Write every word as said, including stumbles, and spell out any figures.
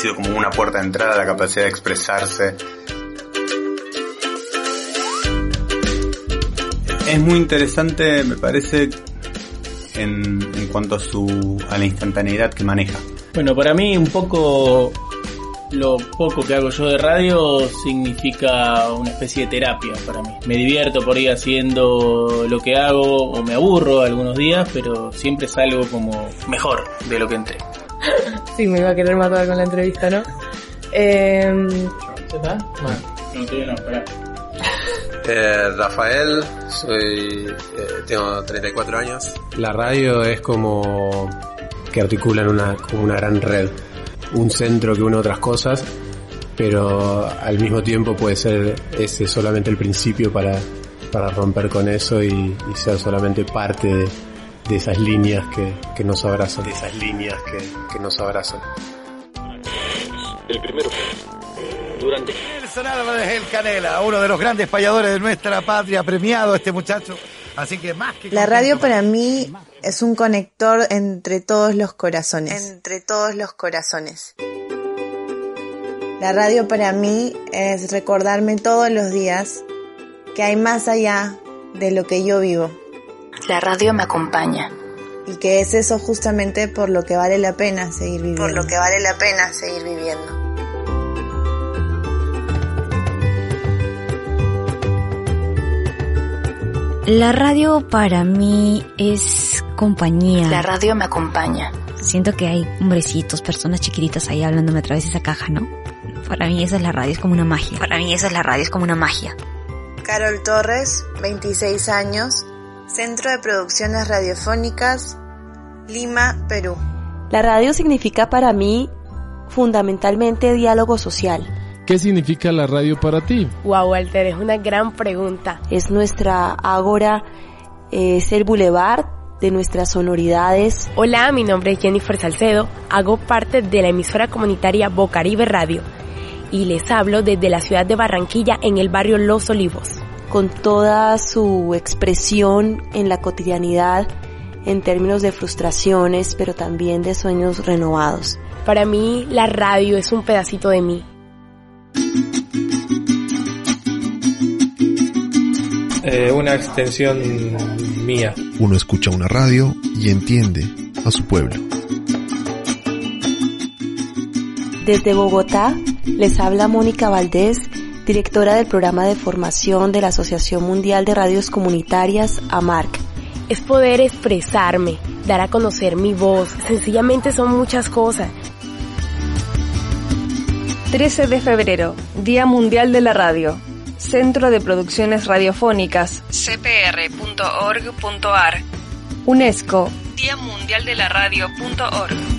sido como una puerta de entrada a la capacidad de expresarse. Es muy interesante, me parece, en, en cuanto a su a la instantaneidad que maneja. Bueno, para mí un poco lo poco que hago yo de radio significa una especie de terapia para mí. Me divierto por ir haciendo lo que hago o me aburro algunos días, pero siempre salgo como mejor de lo que entré. Sí, me iba a querer matar con la entrevista, ¿no? Eh... ¿Ya está? Bueno, no, todavía no, esperá. Eh, Rafael, soy eh, tengo treinta y cuatro años. La radio es como que articulan una, como una gran red, un centro que une otras cosas, pero al mismo tiempo puede ser ese solamente el principio para, para romper con eso y, y ser solamente parte de, de esas líneas que, que nos abrazan, de esas líneas que, que nos abrazan. El primero durante Nelson Álvarez El Canela, uno de los grandes payadores de nuestra patria, premiado este muchacho, así que más que... La radio para mí es un conector entre todos los corazones. Entre todos los corazones. La radio para mí es recordarme todos los días que hay más allá de lo que yo vivo. La radio me acompaña. Y que es eso justamente por lo que vale la pena seguir viviendo. Por lo que vale la pena seguir viviendo. La radio para mí es compañía. La radio me acompaña. Siento que hay hombrecitos, personas chiquititas ahí hablándome a través de esa caja, ¿no? Para mí esa es la radio, es como una magia. Para mí esa es la radio, es como una magia. Carol Torres, veintiséis años, Centro de Producciones Radiofónicas, Lima, Perú. La radio significa para mí fundamentalmente diálogo social. ¿Qué significa la radio para ti? Wow, Walter, es una gran pregunta. Es nuestra ágora, eh, es el bulevar de nuestras sonoridades. Hola, mi nombre es Jennifer Salcedo, hago parte de la emisora comunitaria Bocaribe Radio y les hablo desde la ciudad de Barranquilla en el barrio Los Olivos. Con toda su expresión en la cotidianidad, en términos de frustraciones, pero también de sueños renovados. Para mí, la radio es un pedacito de mí. Eh, una extensión mía. Uno escucha una radio y entiende a su pueblo. Desde Bogotá les habla Mónica Valdés, directora del programa de formación de la Asociación Mundial de Radios Comunitarias, AMARC. Es poder expresarme, dar a conocer mi voz, sencillamente son muchas cosas. trece de febrero, Día Mundial de la Radio. Centro de Producciones Radiofónicas, c p r punto org punto a r. UNESCO, Día Mundial de la Radio punto org.